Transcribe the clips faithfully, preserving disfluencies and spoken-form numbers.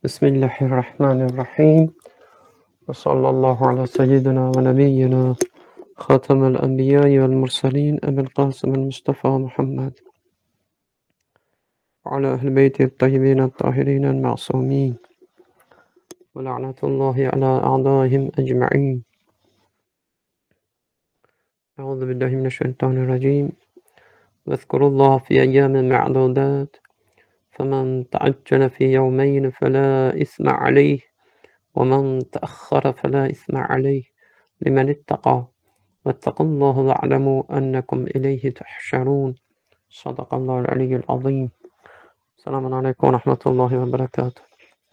Bismillahirrahmanirrahim. Ve sallallahu ala seyyidina ve nebiyyina Hatemel enbiyayı vel mursalin Ebel Kasım'el Mustafa Muhammed ve ala ehl beyti tayyibin tahirin el ma'sumin ve la'natullahi ala a'daihim ecma'in. Euzu billahi mineşşeytanirracim. Vezkurullaha fi eyyamin ma'dudat. Femen teaccele fi yevmeyn fela isme aleyh ve men teakhkhara fela isme aleyh limen ittaqa. Vettekullaha ve'lemû ennekum ileyhi tuhşerûn. Sadakallahul aliyyul azim. Selamun aleyküm ve rahmetullahi ve berekatuhu.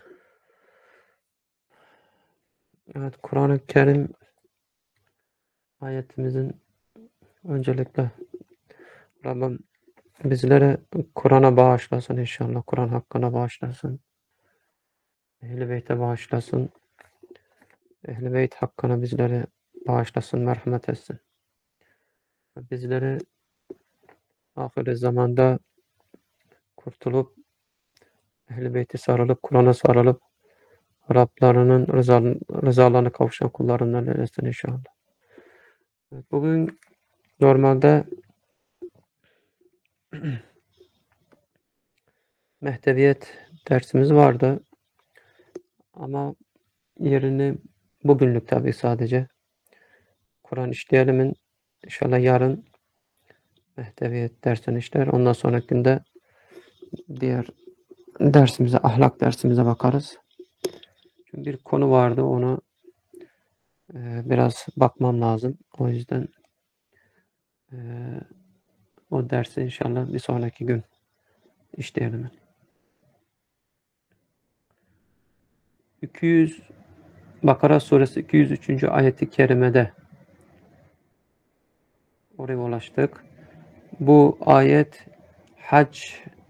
Evet, Kur'an-ı Kerim ayetimizin öncelikle Rabbim bizlere Kur'an'a bağışlasın inşallah. Kur'an hakkına bağışlasın. Ehl-i Beyt'e bağışlasın. Ehl-i Beyt hakkına bizlere bağışlasın, merhamet etsin. Bizleri ahir zamanda kurtulup Ehl-i Beyt'e sarılıp, Kur'an'a sarılıp Rablarının rıza, rızalarına kavuşan kullarından eylesin inşallah. Bugün normalde mehteviyet dersimiz vardı. Ama yerini bugünlük tabii sadece Kur'an işleyelim. İnşallah yarın mehteviyet dersini işler. Ondan sonraki günde diğer dersimize, ahlak dersimize bakarız. Çünkü bir konu vardı, onu e, biraz bakmam lazım. O yüzden e, o dersi inşallah bir sonraki gün işleyelim. iki yüz Bakara suresi iki yüz üçüncü ayeti kerimede oraya ulaştık. Bu ayet hac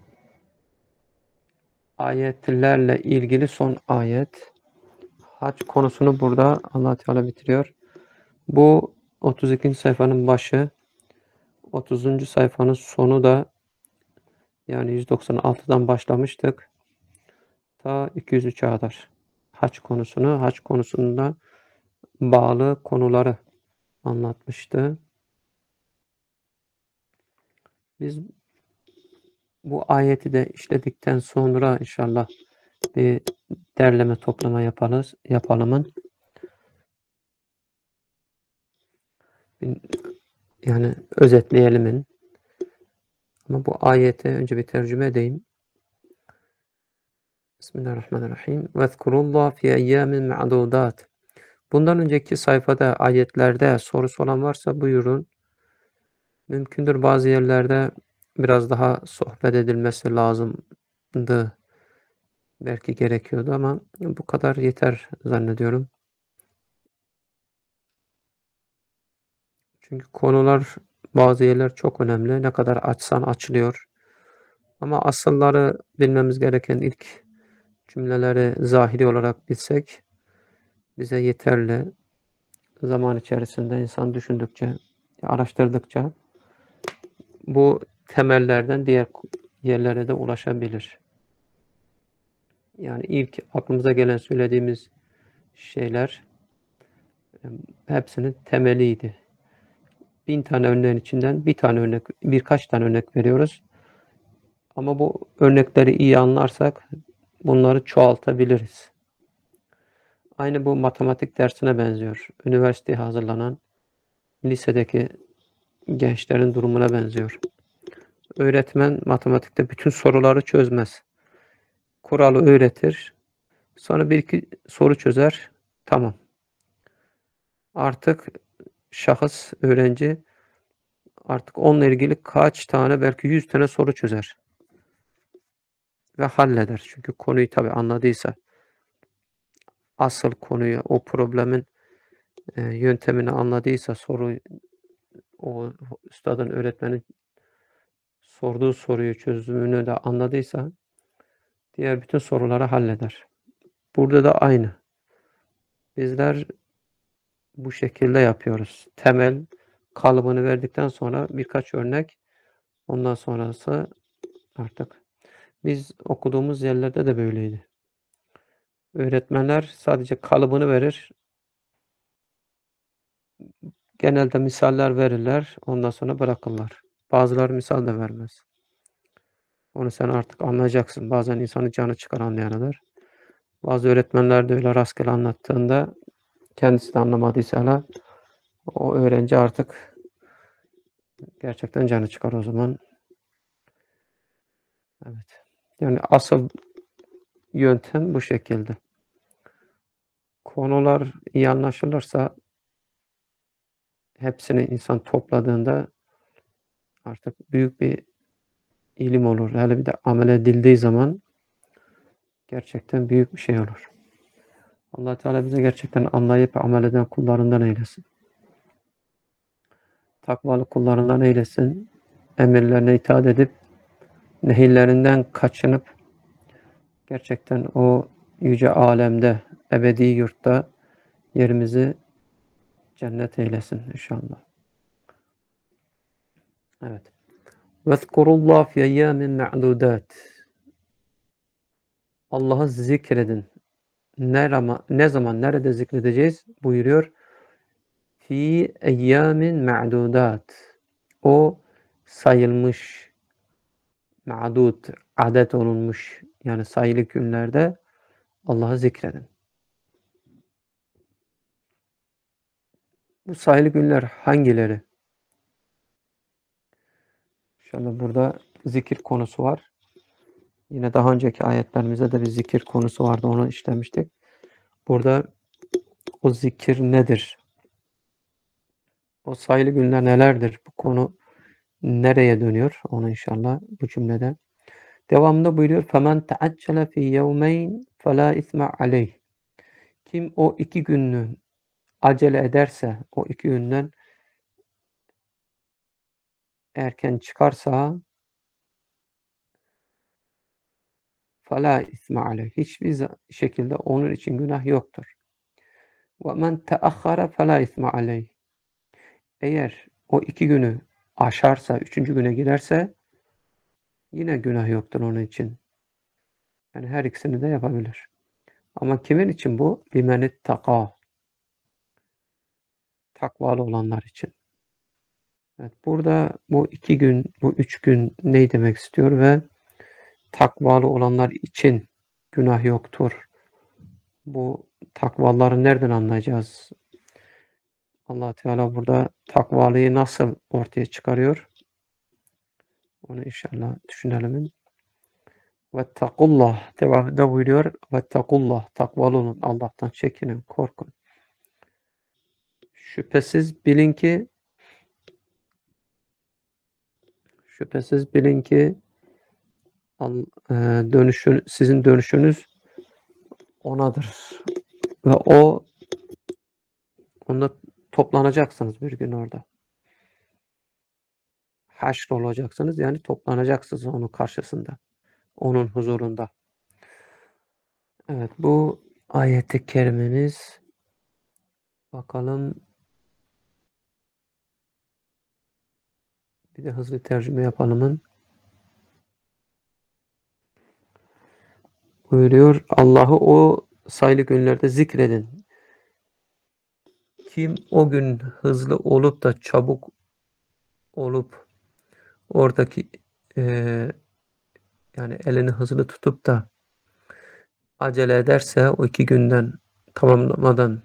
ayetlerle ilgili son ayet. Hac konusunu burada Allah Teala bitiriyor. Bu otuz ikinci sayfanın başı, otuzuncu sayfanın sonu da yani yüz doksan altıdan başlamıştık. Ta iki yüz üçe kadar hac konusunu, hac konusunda bağlı konuları anlatmıştı. Biz bu ayeti de işledikten sonra inşallah bir derleme toplama yaparız, yapalımın. Yani özetleyelim. Ama bu ayeti önce bir tercüme edeyim. Bismillahirrahmanirrahim. Vezkurullah fi eyyamin ma'dudat. Bundan önceki sayfada, ayetlerde sorusu olan varsa buyurun. Mümkündür bazı yerlerde biraz daha sohbet edilmesi lazımdı. Belki gerekiyordu ama bu kadar yeter zannediyorum. Çünkü konular, bazı yerler çok önemli. Ne kadar açsan açılıyor. Ama asılları bilmemiz gereken ilk cümleleri zahiri olarak bilsek bize yeterli. Zaman içerisinde insan düşündükçe, araştırdıkça bu temellerden diğer yerlere de ulaşabilir. Yani ilk aklımıza gelen söylediğimiz şeyler hepsinin temeliydi. Bin tane örneğin içinden bir tane örnek, birkaç tane örnek veriyoruz. Ama bu örnekleri iyi anlarsak bunları çoğaltabiliriz. Aynı bu matematik dersine benziyor. Üniversiteye hazırlanan lisedeki gençlerin durumuna benziyor. Öğretmen matematikte bütün soruları çözmez. Kuralı öğretir. Sonra bir iki soru çözer. Tamam. Artık şahıs, öğrenci artık onunla ilgili kaç tane, belki yüz tane soru çözer. Ve halleder. Çünkü konuyu tabii anladıysa, asıl konuyu, o problemin e, yöntemini anladıysa, soru, o üstadın, öğretmenin sorduğu soruyu, çözümünü de anladıysa diğer bütün soruları halleder. Burada da aynı. Bizler bu şekilde yapıyoruz. Temel kalıbını verdikten sonra birkaç örnek, ondan sonrası artık. Biz okuduğumuz yerlerde de böyleydi. Öğretmenler sadece kalıbını verir. Genelde misaller verirler. Ondan sonra bırakırlar. Bazıları misal da vermez. Onu sen artık anlayacaksın. Bazen insanın canı çıkar anlayanadır. Bazı öğretmenler de öyle rastgele anlattığında kendisi de anlamadıysa hala o öğrenci artık gerçekten canı çıkar o zaman. Evet. Yani asıl yöntem bu şekilde. Konular iyi anlaşılırsa hepsini insan topladığında artık büyük bir ilim olur. Hele bir de amel edildiği zaman gerçekten büyük bir şey olur. Allah Teala bize gerçekten anlayıp amel eden kullarından eylesin. Takvalı kullarından eylesin. Emirlerine itaat edip nehirlerinden kaçınıp gerçekten o yüce alemde, ebedi yurtta yerimizi cennet eylesin inşallah. Evet. Vezkurullah fi eyyamin ma'dudat. Allah'ı zikredin. Ne zaman, ne zaman, nerede zikredeceğiz buyuruyor. Fi eyyamin ma'dudat. O sayılmış, ma'dud, adet olunmuş yani sayılı günlerde Allah'ı zikredin. Bu sayılı günler hangileri? İnşallah burada zikir konusu var. Yine daha önceki ayetlerimizde de bir zikir konusu vardı. Onu işlemiştik. Burada o zikir nedir? O sayılı günler nelerdir? Bu konu nereye dönüyor? Onu inşallah bu cümlede. Devamında buyuruyor. فَمَنْ تَعَجَّلَ فِي يَوْمَيْنِ فَلَا اِثْمَ عَلَيْهِ. Kim o iki günü acele ederse, o iki günden erken çıkarsa فَلَا اِثْمَ عَلَيْهِ. Hiçbir şekilde onun için günah yoktur. وَمَنْ تَأَخَّرَ فَلَا اِثْمَ عَلَيْهِ. Eğer o iki günü aşarsa, üçüncü güne giderse yine günah yoktur onun için. Yani her ikisini de yapabilir. Ama kimin için bu? بِمَنِ اتَّقَى. Takvalı olanlar için. Evet, burada bu iki gün, bu üç gün ne demek istiyor ve takvalı olanlar için günah yoktur. Bu takvaları nereden anlayacağız? Allah Teala burada takvalıyı nasıl ortaya çıkarıyor? Onu inşallah düşünelim. Vettakullah devamında buyuruyor. Vettakullah takvalı olun. Allah'tan çekinin, korkun. Şüphesiz bilin ki şüphesiz bilin ki dönüşün, sizin dönüşünüz O'nadır. Ve O onunla toplanacaksınız bir gün orada. Haşr olacaksınız yani toplanacaksınız onun karşısında. Onun huzurunda. Evet bu ayet-i kerimemiz bakalım bir de hızlı tercüme yapalım. Buyuruyor Allah'ı o sayılı günlerde zikredin. Kim o gün hızlı olup da çabuk olup oradaki e, yani elini hızlı tutup da acele ederse o iki günden tamamlamadan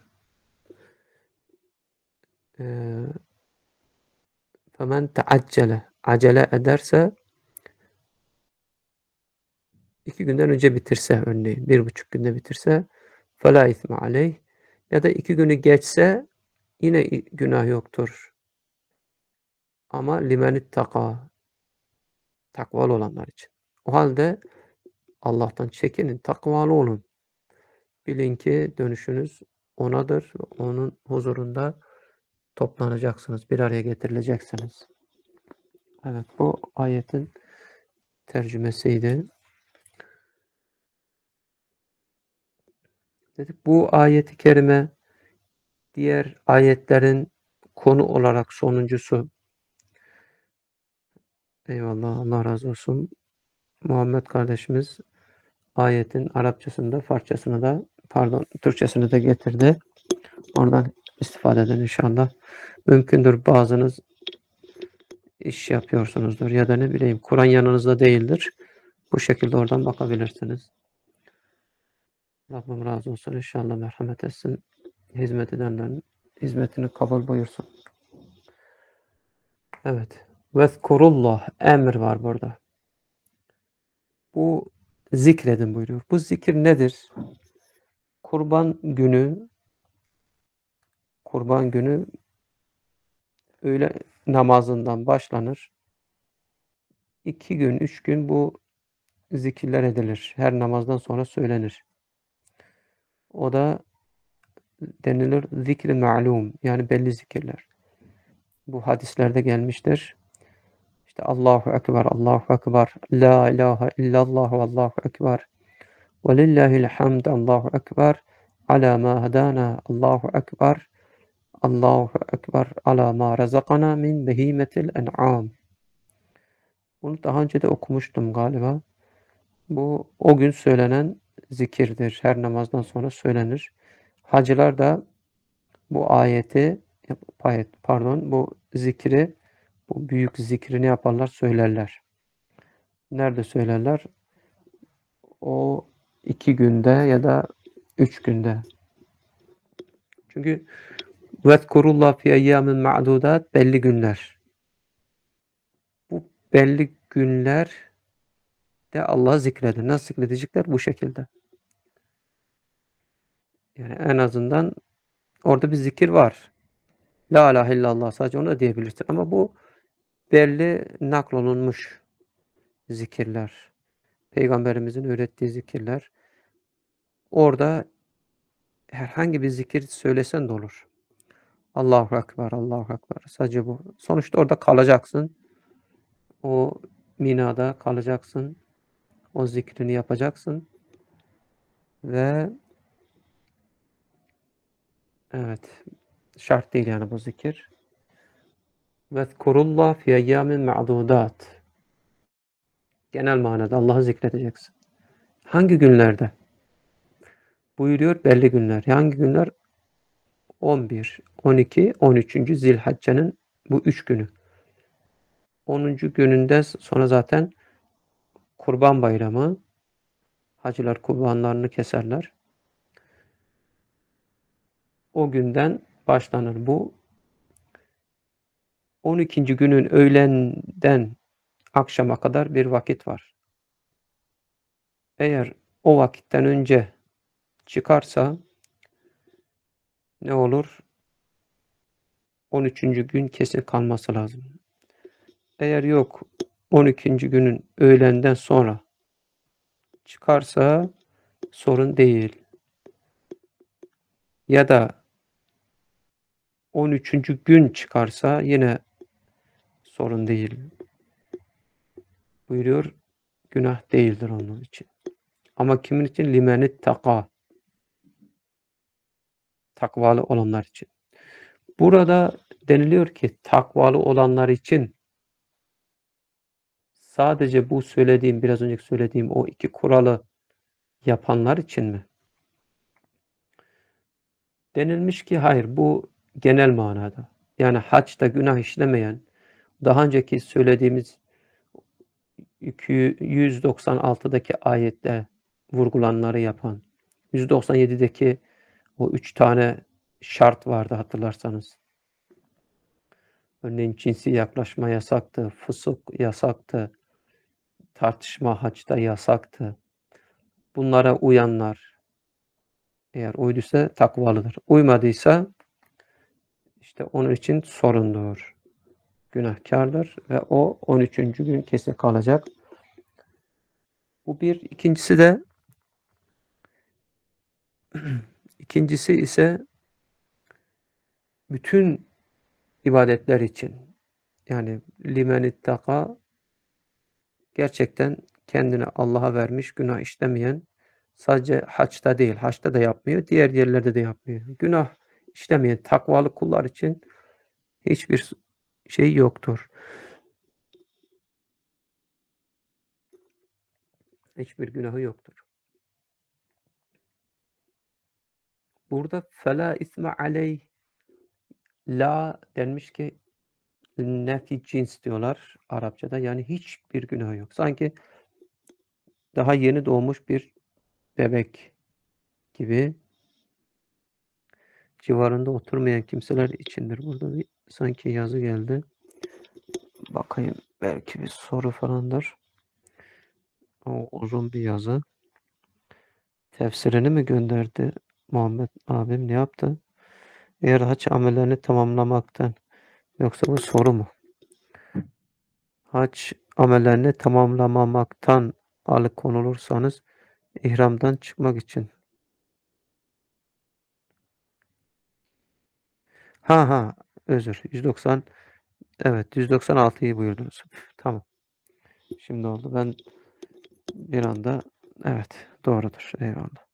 femen teaccele acele ederse iki günden önce bitirse örneğin bir buçuk günde bitirse felâ isme aleyh ya da iki günü geçse yine günah yoktur. Ama limenittakâ takvalı olanlar için. O halde Allah'tan çekinin, takvalı olun. Bilin ki dönüşünüz O'nadır. Onun huzurunda toplanacaksınız. Bir araya getirileceksiniz. Evet bu ayetin tercümesiydi. Dedik bu ayeti kerime diğer ayetlerin konu olarak sonuncusu. Eyvallah Allah razı olsun. Muhammed kardeşimiz ayetin Arapçasında, Farsçasını da, pardon, Türkçesini de getirdi. Oradan istifade edin inşallah. Mümkündür bazınız iş yapıyorsunuzdur ya da ne bileyim Kur'an yanınızda değildir. Bu şekilde oradan bakabilirsiniz. Rabbim razı olsun. İnşallah merhamet etsin. Hizmet edenlerin hizmetini kabul buyursun. Evet. Vezkurullah emir var burada. Bu zikredin buyuruyor. Bu zikir nedir? Kurban günü Kurban günü öğle namazından başlanır. İki gün, üç gün bu zikirler edilir. Her namazdan sonra söylenir. O da denilir zikri ma'lum, yani belli zikirler. Bu hadislerde gelmiştir. İşte Allahu Ekber, Allahu Ekber, La ilahe illallah ve Allahu Ekber. Ve lillahil hamd, Allahu Ekber. Ala ma hadana, Allahu Ekber. Allahu Ekber ala ma razakana min behimetil en'am. Bunu daha önce de okumuştum galiba. Bu o gün söylenen zikirdir. Her namazdan sonra söylenir. Hacılar da bu ayeti, pardon, bu zikri, bu büyük zikrini yaparlar, söylerler. Nerede söylerler? O iki günde ya da üç günde. Çünkü vezkurullah fi eyyamin ma'dudat, belli günler. Bu belli günler de Allah'ı zikredin. Nasıl zikredecekler? Bu şekilde. Yani en azından orada bir zikir var. La ilahe illallah, sadece onu da diyebilirsin. Ama bu belli naklolunmuş zikirler. Peygamberimizin öğrettiği zikirler. Orada herhangi bir zikir söylesen de olur. Allahu Ekber, Allahu Ekber. Sadece bu. Sonuçta orada kalacaksın. O minada kalacaksın. O zikrini yapacaksın. Ve evet, şart değil yani bu zikir. Vezkurullah fi eyyamin ma'dudat. Genel manada Allah'ı zikredeceksin. Hangi günlerde? Buyuruyor belli günler. Hangi günler? on bir, on iki, on üçüncü Zilhacce'nin bu üç günü. onuncu gününde sonra zaten Kurban Bayramı. Hacılar kurbanlarını keserler. O günden başlanır bu. on ikinci günün öğlenden akşama kadar bir vakit var. Eğer o vakitten önce çıkarsa ne olur? on üçüncü gün kesin kalması lazım. Eğer yok, on ikinci günün öğlenden sonra çıkarsa sorun değil. Ya da on üçüncü gün çıkarsa yine sorun değil. Buyuruyor, günah değildir onun için. Ama kimin için? Limenit taka. Takvalı olanlar için. Burada deniliyor ki takvalı olanlar için sadece bu söylediğim, biraz önceki söylediğim o iki kuralı yapanlar için mi? Denilmiş ki hayır, bu genel manada. Yani haçta günah işlemeyen, daha önceki söylediğimiz yüz doksan altıdaki ayette vurgulanları yapan, yüz doksan yedideki o üç tane şart vardı hatırlarsanız. Örneğin cinsi yaklaşma yasaktı, fısık yasaktı, tartışma haçta yasaktı. Bunlara uyanlar eğer uyduysa takvalıdır. Uymadıysa işte onun için sorundur. Günahkardır ve o on üçüncü gün kesin kalacak. Bu bir. İkincisi de ikincisi ise bütün ibadetler için. Yani limen ittaka, gerçekten kendini Allah'a vermiş, günah işlemeyen, sadece haçta değil, haçta da yapmıyor, diğer yerlerde de yapmıyor. Günah işlemeyen takvalı kullar için hiçbir şey yoktur. Hiçbir günahı yoktur. Burada fela isme aleyh la denmiş ki nefi cins diyorlar Arapçada. Yani hiçbir günah yok. Sanki daha yeni doğmuş bir bebek gibi civarında oturmayan kimseler içindir. Burada bir sanki yazı geldi. Bakayım belki bir soru falandır. O uzun bir yazı. Tefsirini mi gönderdi Muhammed abim ne yaptı? Eğer hac amellerini tamamlamaktan yoksa bu soru mu? Hac amellerini tamamlamamaktan alıkonulursanız ihramdan çıkmak için. Ha ha özür. yüz doksan evet yüz doksan altıyı buyurdunuz. Tamam. Şimdi oldu. Ben bir anda evet doğrudur. Eyvallah.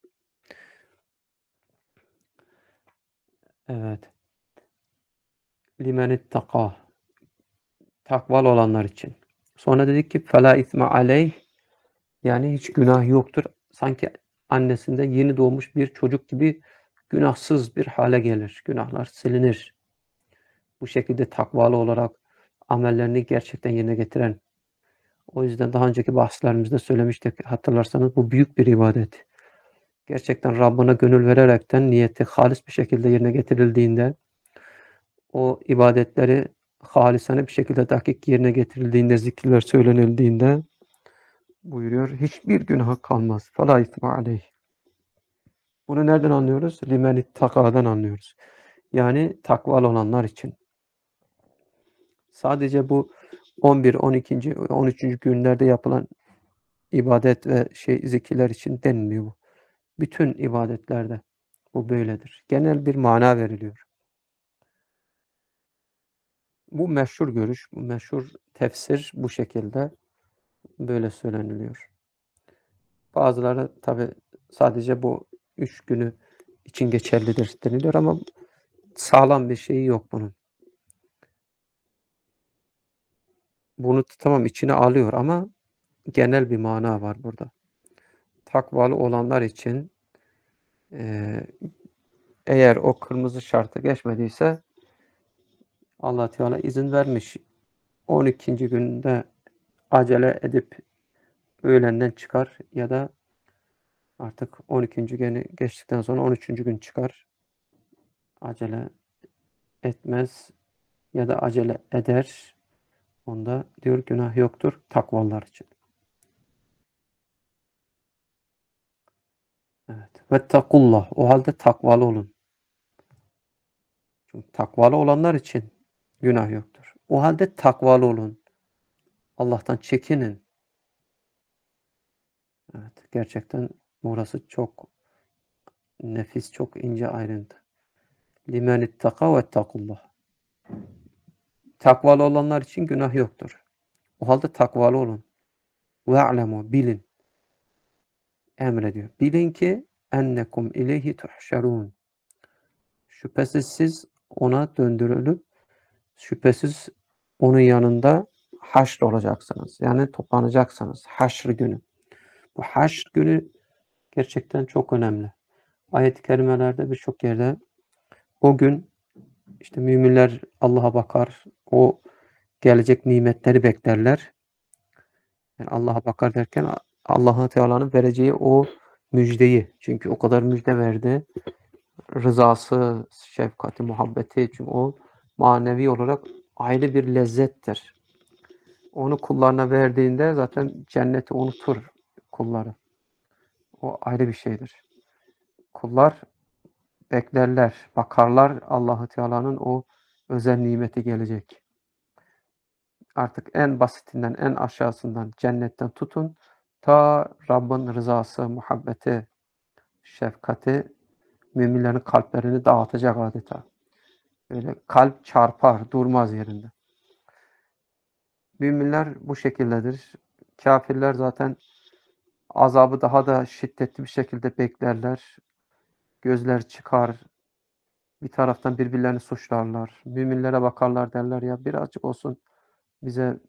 Evet. Limenittaka. Takvalı olanlar için. Sonra dedik ki fela isme aleyh yani hiç günah yoktur. Sanki annesinden yeni doğmuş bir çocuk gibi günahsız bir hale gelir. Günahlar silinir. Bu şekilde takvalı olarak amellerini gerçekten yerine getiren. O yüzden daha önceki bahslerimizde söylemiştik. Hatırlarsanız bu büyük bir ibadet. Gerçekten Rabbına gönül vererekten niyeti halis bir şekilde yerine getirildiğinde o ibadetleri halisane bir şekilde dakik yerine getirildiğinde, zikirler söylenildiğinde buyuruyor. Hiçbir günah kalmaz. Fela isme aleyh. Bunu nereden anlıyoruz? Limenit takadan anlıyoruz. Yani takvalı olanlar için. Sadece bu on bir, on ikinci, on üçüncü günlerde yapılan ibadet ve şey zikirler için denmiyor bu. Bütün ibadetlerde bu böyledir. Genel bir mana veriliyor. Bu meşhur görüş, bu meşhur tefsir bu şekilde böyle söyleniliyor. Bazıları tabi sadece bu üç günü için geçerlidir deniliyor ama sağlam bir şeyi yok bunun. Bunu tamam içine alıyor ama genel bir mana var burada. Takvalı olanlar için e, eğer o kırmızı şartı geçmediyse Allah Teala izin vermiş. on ikinci günde acele edip öğlenden çıkar ya da artık on ikinci günü geçtikten sonra on üçüncü gün çıkar. Acele etmez ya da acele eder. Onda diyor günah yoktur takvalılar için. Evet. Vettakullah. O halde takvalı olun. Çünkü takvalı olanlar için günah yoktur. O halde takvalı olun. Allah'tan çekinin. Evet. Gerçekten burası çok nefis, çok ince ayrıntı. Limen ittaka vettakullah. Takvalı olanlar için günah yoktur. O halde takvalı olun. Ve'lemu bilin. Emrediyor. Bilin ki ennekum ileyhi tuhşerun. Şüphesiz siz ona döndürülüp şüphesiz onun yanında haşr olacaksınız. Yani toplanacaksınız. Haşr günü. Bu haşr günü gerçekten çok önemli. Ayet-i kerimelerde birçok yerde o gün işte müminler Allah'a bakar. O gelecek nimetleri beklerler. Yani Allah'a bakar derken Allah Teala'nın vereceği o müjdeyi. Çünkü o kadar müjde verdi. Rızası, şefkati, muhabbeti. Çünkü o manevi olarak ayrı bir lezzettir. Onu kullarına verdiğinde zaten cenneti unutur kulları. O ayrı bir şeydir. Kullar beklerler, bakarlar Allahu Teala'nın o özel nimeti gelecek. Artık en basitinden, en aşağısından cennetten tutun ta Rabbin rızası, muhabbeti, şefkati müminlerin kalplerini dağıtacak adeta. Böyle kalp çarpar, durmaz yerinde. Müminler bu şekildedir. Kafirler zaten azabı daha da şiddetli bir şekilde beklerler. Gözler çıkar. Bir taraftan birbirlerini suçlarlar. Müminlere bakarlar derler ya birazcık olsun bize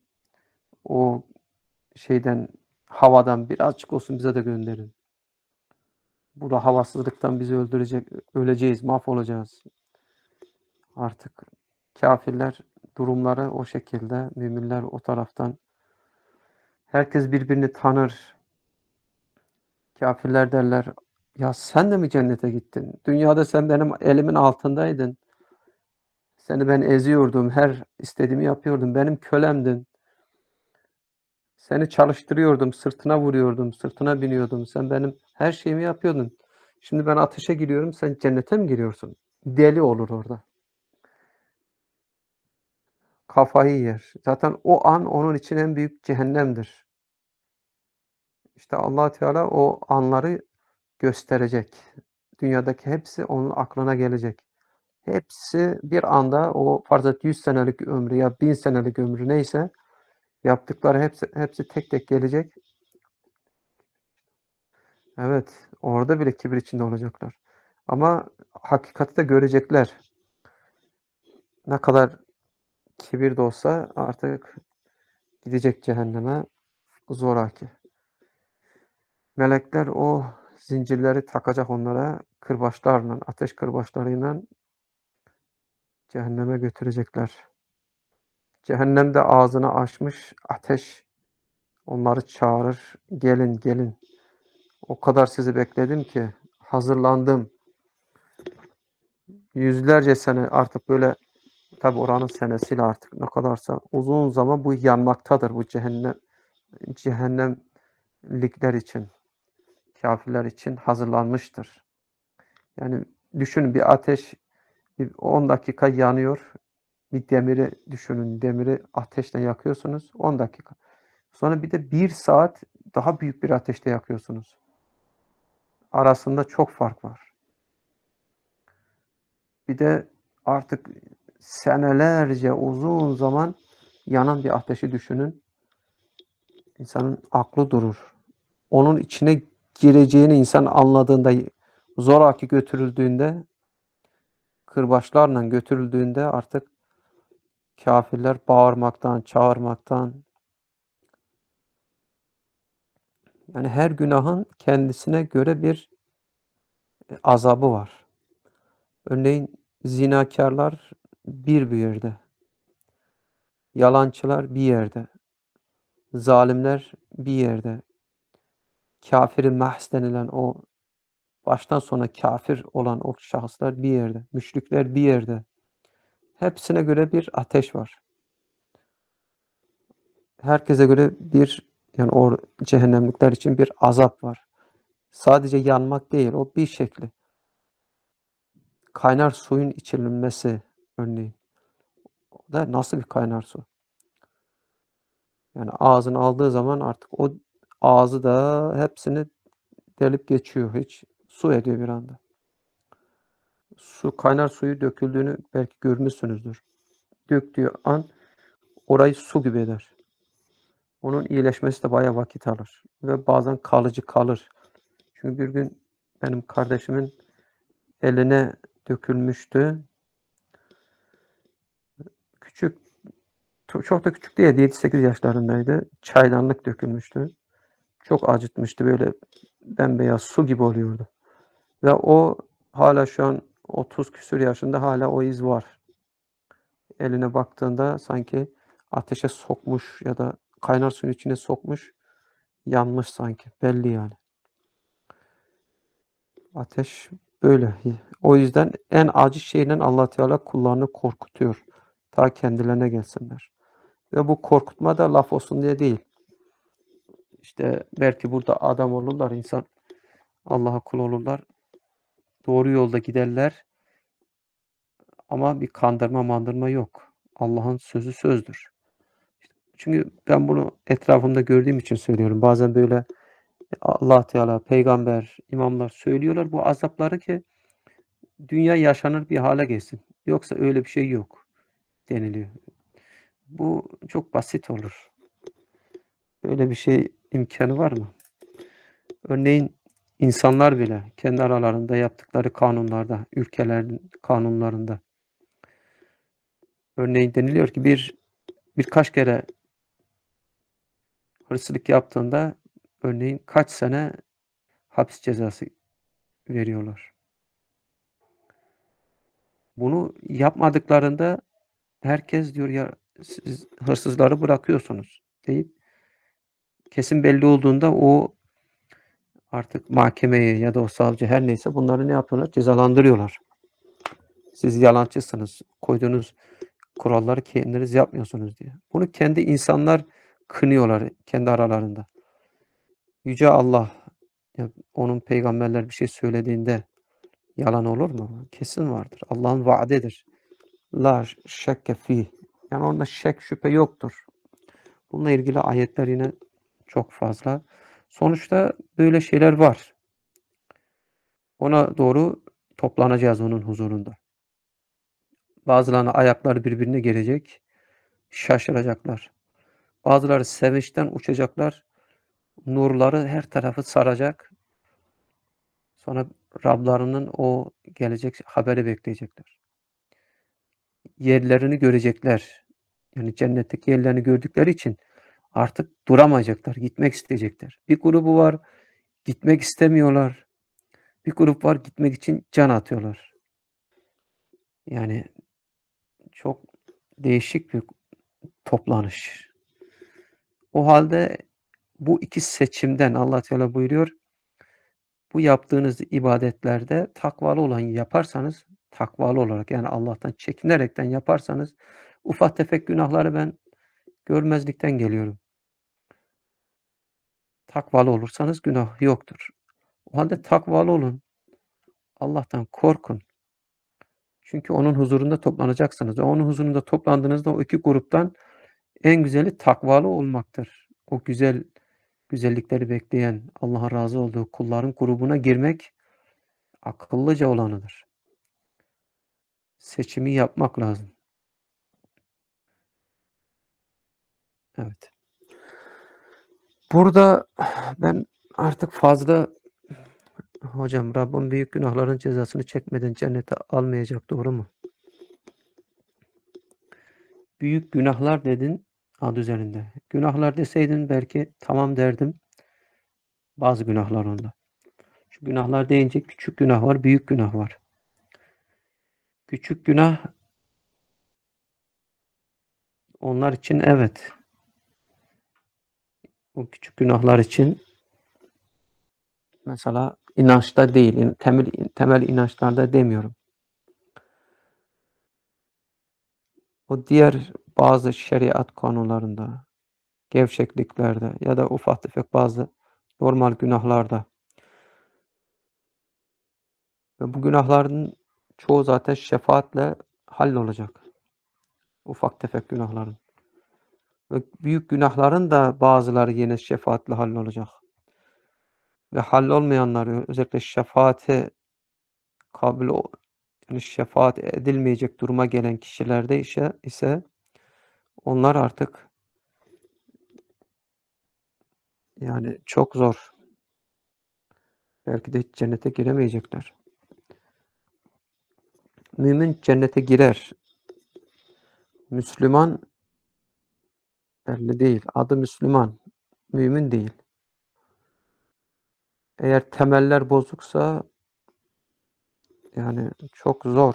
o şeyden havadan birazcık olsun bize de gönderin. Bu da havasızlıktan bizi öldürecek, öleceğiz, mahvolacağız. Artık kafirler durumları o şekilde, müminler o taraftan. Herkes birbirini tanır. Kafirler derler, ya sen de mi cennete gittin? Dünyada sen benim elimin altındaydın. Seni ben eziyordum, her istediğimi yapıyordum, benim kölemdin. Seni çalıştırıyordum, sırtına vuruyordum, sırtına biniyordum. Sen benim her şeyimi yapıyordun. Şimdi ben ateşe giriyorum, sen cennete mi giriyorsun? Deli olur orada. Kafayı yer. Zaten o an onun için en büyük cehennemdir. İşte Allah Teala o anları gösterecek. Dünyadaki hepsi onun aklına gelecek. Hepsi bir anda o farz et yüz senelik ömrü ya bin senelik ömrü neyse yaptıkları hepsi hepsi tek tek gelecek. Evet, orada bile kibir içinde olacaklar. Ama hakikati de görecekler. Ne kadar kibir de olsa artık gidecek cehenneme zoraki. Melekler o zincirleri takacak onlara kırbaçlarla, ateş kırbaçlarıyla cehenneme götürecekler. Cehennemde ağzını açmış ateş onları çağırır. Gelin, gelin. O kadar sizi bekledim ki hazırlandım. Yüzlerce sene artık böyle tabi oranın senesiyle artık ne kadarsa uzun zaman bu yanmaktadır bu cehennem cehennemlikler için, kafirler için hazırlanmıştır. Yani düşünün bir ateş bir on dakika yanıyor. Bir demiri düşünün. Demiri ateşle yakıyorsunuz on dakika. Sonra bir de bir saat daha büyük bir ateşte yakıyorsunuz. Arasında çok fark var. Bir de artık senelerce uzun zaman yanan bir ateşi düşünün. İnsanın aklı durur. Onun içine gireceğini insan anladığında, zoraki götürüldüğünde, kırbaçlarla götürüldüğünde artık kafirler bağırmaktan, çağırmaktan, yani her günahın kendisine göre bir azabı var. Örneğin zinakarlar bir bir yerde, yalancılar bir yerde, zalimler bir yerde, kafir-i mahz denilen o baştan sona kafir olan o şahıslar bir yerde, müşrikler bir yerde. Hepsine göre bir ateş var. Herkese göre bir, yani o cehennemlikler için bir azap var. Sadece yanmak değil, o bir şekli. Kaynar suyun içirilmesi örneğin. O da nasıl bir kaynar su? Yani ağzına aldığı zaman artık o ağzı da hepsini delip geçiyor. Hiç su ediyor bir anda. Su, kaynar suyu döküldüğünü belki görmüşsünüzdür. Döktüğü an orayı su gibi eder. Onun iyileşmesi de bayağı vakit alır. Ve bazen kalıcı kalır. Çünkü bir gün benim kardeşimin eline dökülmüştü. Küçük, çok da küçük değil, yedi sekiz yaşlarındaydı. Çaydanlık dökülmüştü. Çok acıtmıştı, böyle bembeyaz su gibi oluyordu. Ve o hala şu an otuz küsur yaşında hala o iz var. Eline baktığında sanki ateşe sokmuş ya da kaynar suyun içine sokmuş, yanmış sanki. Belli yani. Ateş böyle. O yüzden en acı şeyle Allah Teala kullarını korkutuyor. Ta kendilerine gelsinler. Ve bu korkutma da laf olsun diye değil. İşte belki burada adam olurlar, insan Allah'a kul olurlar. Doğru yolda giderler. Ama bir kandırma mandırma yok. Allah'ın sözü sözdür. Çünkü ben bunu etrafımda gördüğüm için söylüyorum. Bazen böyle Allah Teala, peygamber, imamlar söylüyorlar bu azapları ki dünya yaşanır bir hale gelsin. Yoksa öyle bir şey yok deniliyor. Bu çok basit olur. Böyle bir şey imkanı var mı? Örneğin insanlar bile kendi aralarında yaptıkları kanunlarda, ülkelerin kanunlarında örneğin deniliyor ki bir birkaç kere hırsızlık yaptığında örneğin kaç sene hapis cezası veriyorlar. Bunu yapmadıklarında herkes diyor ya siz hırsızları bırakıyorsunuz deyip kesin belli olduğunda o artık mahkemeye ya da o savcı her neyse bunları ne yapıyorlar? Cezalandırıyorlar. Siz yalancısınız. Koyduğunuz kuralları kendiniz yapmıyorsunuz diye. Bunu kendi insanlar kınıyorlar kendi aralarında. Yüce Allah ya onun peygamberler bir şey söylediğinde yalan olur mu? Kesin vardır. Allah'ın vaadedir. La şekke fih. Yani onda şek şüphe yoktur. Bununla ilgili ayetler yine çok fazla. Sonuçta böyle şeyler var. Ona doğru toplanacağız onun huzurunda. Bazılarının ayakları birbirine gelecek, şaşıracaklar. Bazıları sevinçten uçacaklar. Nurları her tarafı saracak. Sonra Rablarının o gelecek haberi bekleyecekler. Yerlerini görecekler. Yani cennetteki yerlerini gördükleri için artık duramayacaklar. Gitmek isteyecekler. Bir grubu var, gitmek istemiyorlar. Bir grup var, gitmek için can atıyorlar. Yani çok değişik bir toplanış. O halde bu iki seçimden Allah Teala buyuruyor. Bu yaptığınız ibadetlerde takvalı olan yaparsanız, takvalı olarak yani Allah'tan çekinerekten yaparsanız ufak tefek günahları ben görmezlikten geliyorum. Takvalı olursanız günah yoktur. O halde takvalı olun. Allah'tan korkun. Çünkü onun huzurunda toplanacaksınız. Ve onun huzurunda toplandığınızda o iki gruptan en güzeli takvalı olmaktır. O güzel güzellikleri bekleyen, Allah'ın razı olduğu kulların grubuna girmek akıllıca olanıdır. Seçimi yapmak lazım. Evet. Burada ben artık fazla hocam Rabbim büyük günahların cezasını çekmeden cennete almayacak, doğru mu? Büyük günahlar dedin adı üzerinde. Günahlar deseydin belki tamam derdim. Bazı günahlar onda. Şu günahlar deyince küçük günah var, büyük günah var. Küçük günah onlar için evet. O küçük günahlar için mesela inançta değil, temel, temel inançlarda demiyorum. O diğer bazı şeriat konularında, gevşekliklerde ya da ufak tefek bazı normal günahlarda ve bu günahların çoğu zaten şefaatle hallolacak. Ufak tefek günahların. Ve büyük günahların da bazıları yine şefaatle hallolacak. Ve hallolmayanları özellikle şefaate kabil yani şefaat edilmeyecek duruma gelen kişilerde ise, ise onlar artık yani çok zor. Belki de hiç cennete giremeyecekler. Mümin cennete girer. Müslüman belli değil. Adı Müslüman. Mümin değil. Eğer temeller bozuksa yani çok zor.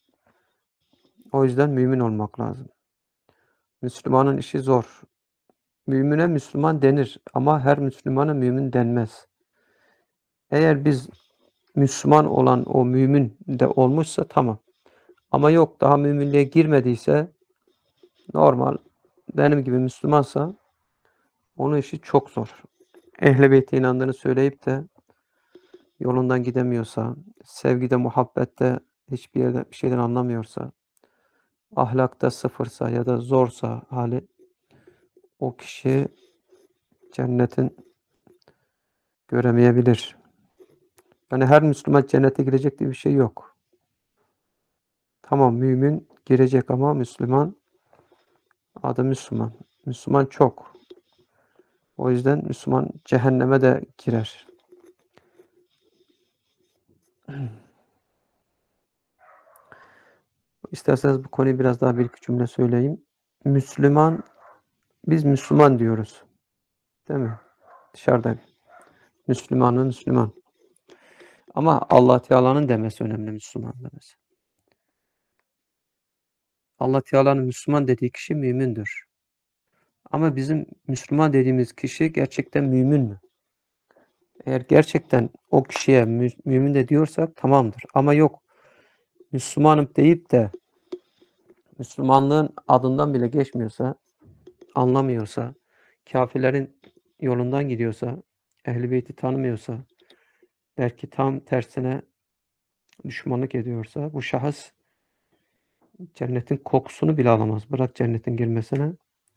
O yüzden mümin olmak lazım. Müslümanın işi zor. Mümine Müslüman denir ama her Müslümana mümin denmez. Eğer biz Müslüman olan o mümin de olmuşsa tamam. Ama yok daha müminliğe girmediyse normal benim gibi Müslümansa onun işi çok zor. Ehl-i Beyt'e inandığını söyleyip de yolundan gidemiyorsa, sevgide, muhabbette hiçbir yerde bir şeyden anlamıyorsa, ahlakta sıfırsa ya da zorsa hali o kişi cennetin göremeyebilir. Yani her Müslüman cennete girecek diye bir şey yok. Tamam mümin girecek ama Müslüman adı Müslüman. Müslüman çok. O yüzden Müslüman cehenneme de girer. İsterseniz bu konuyu biraz daha bir iki cümle söyleyeyim. Müslüman, biz Müslüman diyoruz. Değil mi? Dışarıda. Müslümanı Müslüman. Ama Allah Teala'nın demesi önemli, Müslüman demesi. Allah Teala'nın Müslüman dediği kişi mümindir. Ama bizim Müslüman dediğimiz kişi gerçekten mümin mi? Eğer gerçekten o kişiye mü mümin de diyorsak tamamdır. Ama yok, Müslümanım deyip de Müslümanlığın adından bile geçmiyorsa, anlamıyorsa, kâfirlerin yolundan gidiyorsa, Ehl-i Beyt'i tanımıyorsa, belki tam tersine düşmanlık ediyorsa bu şahıs cennetin kokusunu bile alamaz. Bırak cennetin girmesine.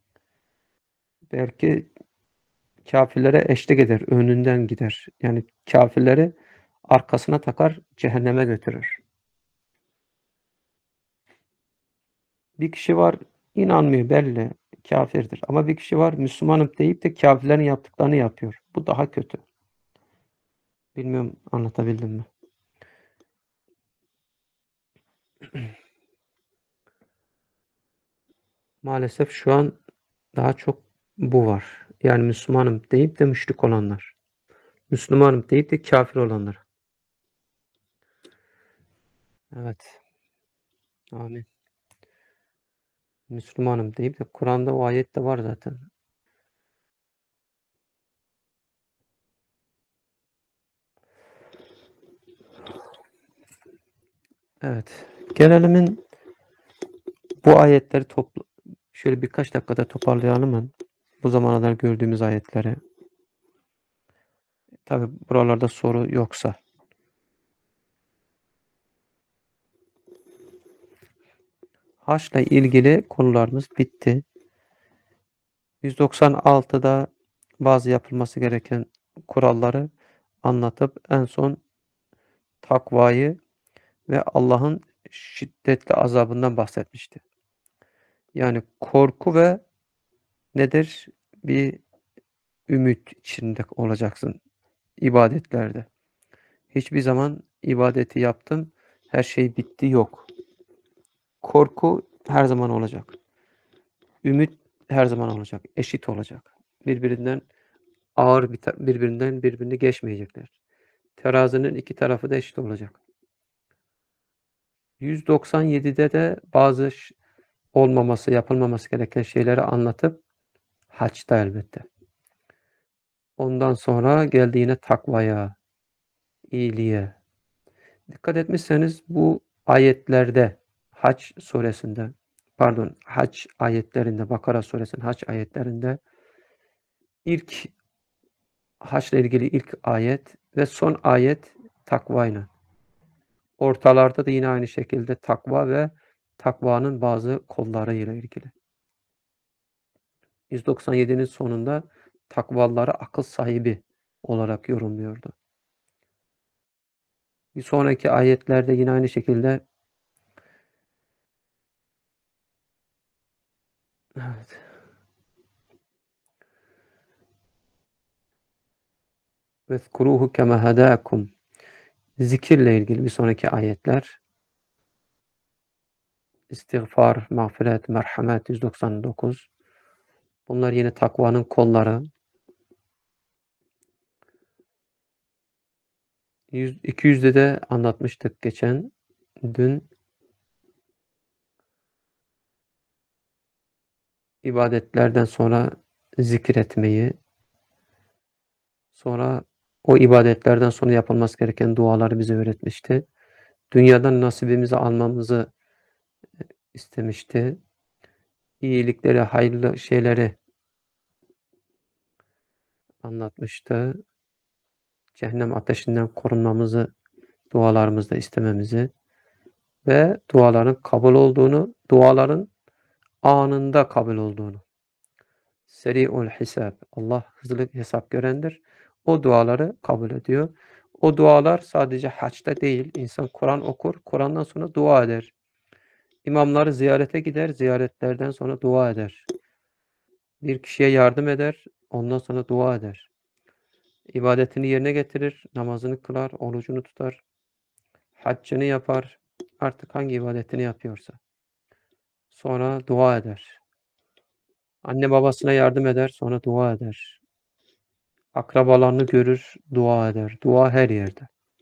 Belki kâfirlere eşlik eder, önünden gider. Yani kâfirleri arkasına takar, cehenneme götürür. Bir kişi var, inanmıyor belli, kâfirdir. Ama bir kişi var, Müslümanım deyip de kâfirlerin yaptıklarını yapıyor. Bu daha kötü. Bilmiyorum anlatabildim mi? Maalesef şu an daha çok bu var. Yani Müslümanım deyip de müşrik olanlar. Müslümanım deyip de kâfir olanlar. Evet. Amin. Müslümanım deyip de Kur'an'da o ayet de var zaten. Evet. Genelimin bu ayetleri topla şöyle birkaç dakikada toparlayalım mı? Bu zamana kadar gördüğümüz ayetleri. Tabi buralarda soru yoksa. Haçla ilgili konularımız bitti. yüz doksan altıda bazı yapılması gereken kuralları anlatıp en son takvayı ve Allah'ın şiddetli azabından bahsetmişti. Yani korku ve nedir? Bir ümit içinde olacaksın ibadetlerde. Hiçbir zaman ibadeti yaptım, her şey bitti yok. Korku her zaman olacak. Ümit her zaman olacak. Eşit olacak. Birbirinden ağır birbirinden birbirini geçmeyecekler. Terazinin iki tarafı da eşit olacak. yüz doksan yedide de bazı olmaması, yapılmaması gereken şeyleri anlatıp haçta elbette. Ondan sonra geldi yine takvaya, iyiliğe. Dikkat etmişseniz bu ayetlerde Haç suresinde pardon Haç ayetlerinde Bakara suresinin Haç ayetlerinde ilk Haçla ilgili ilk ayet ve son ayet takvayla. Ortalarda da yine aynı şekilde takva ve takvanın bazı kollarıyla ilgili. yüz doksan yedinin sonunda takvalıları akıl sahibi olarak yorumluyordu. Bir sonraki ayetlerde yine aynı şekilde evet. Vezkuruhu kema hedâkum. Zikirle ilgili bir sonraki ayetler. İstiğfar, mağfiret, merhamet yüz doksan dokuz. Bunlar yine takvanın kolları. iki yüzde de anlatmıştık geçen dün. İbadetlerden sonra zikir etmeyi, sonra o ibadetlerden sonra yapılması gereken duaları bize öğretmişti. Dünyadan nasibimizi almamızı istemişti. İyilikleri, hayırlı şeyleri anlatmıştı. Cehennem ateşinden korunmamızı, dualarımızda istememizi ve duaların kabul olduğunu, duaların anında kabul olduğunu. Seri'ul hisab. Allah hızlı hesap görendir. O duaları kabul ediyor. O dualar sadece haçta değil. İnsan Kur'an okur, Kur'an'dan sonra dua eder. İmamları ziyarete gider, ziyaretlerden sonra dua eder. Bir kişiye yardım eder, ondan sonra dua eder. İbadetini yerine getirir, namazını kılar, orucunu tutar, haccını yapar, artık hangi ibadetini yapıyorsa. Sonra dua eder. Anne babasına yardım eder, sonra dua eder. Akrabalarını görür, dua eder. Dua her yerde.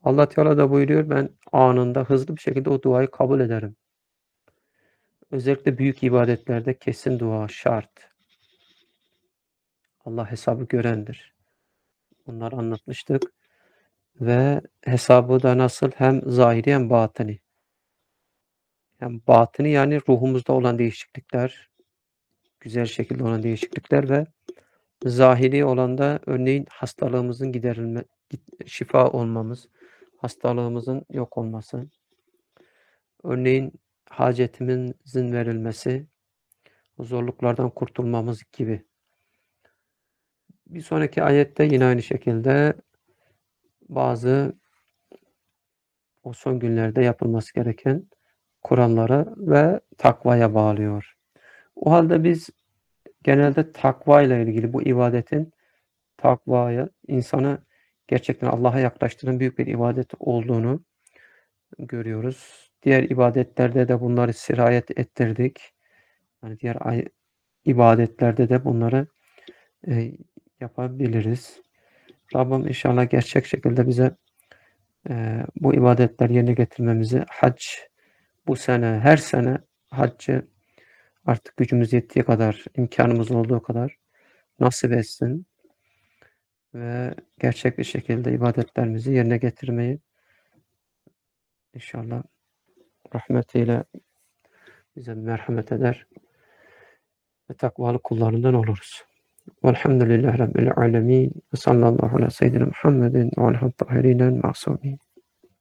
Allah Teala da buyuruyor, ben anında hızlı bir şekilde o duayı kabul ederim. Özellikle büyük ibadetlerde kesin dua şart. Allah hesabı görendir. Bunları anlatmıştık ve hesabı da nasıl hem zahiri hem batini. Hem batini yani ruhumuzda olan değişiklikler, güzel şekilde olan değişiklikler ve zahiri olan da örneğin hastalığımızın giderilme, şifa olmamız, hastalığımızın yok olması, örneğin hacetimizin verilmesi, zorluklardan kurtulmamız gibi. Bir sonraki ayette yine aynı şekilde bazı o son günlerde yapılması gereken kurallara ve takvaya bağlıyor. O halde biz genelde takva ile ilgili bu ibadetin takvaya, insanı gerçekten Allah'a yaklaştıran büyük bir ibadet olduğunu görüyoruz. Diğer ibadetlerde de bunları sirayet ettirdik. Yani diğer ay ibadetlerde de bunları e, yapabiliriz. Rabbim inşallah gerçek şekilde bize e, bu ibadetler yerine getirmemizi, hac bu sene, her sene haccı artık gücümüz yettiği kadar, imkanımız olduğu kadar nasip etsin ve gerçek bir şekilde ibadetlerimizi yerine getirmeyi inşallah rahmetiyle bize merhamet eder ve takvalı kullarından oluruz. Velhamdülillahi Rabbil alemin. Ve sallallahu ala seyyidina Muhammedin ve aleyhi tahirinel masumin.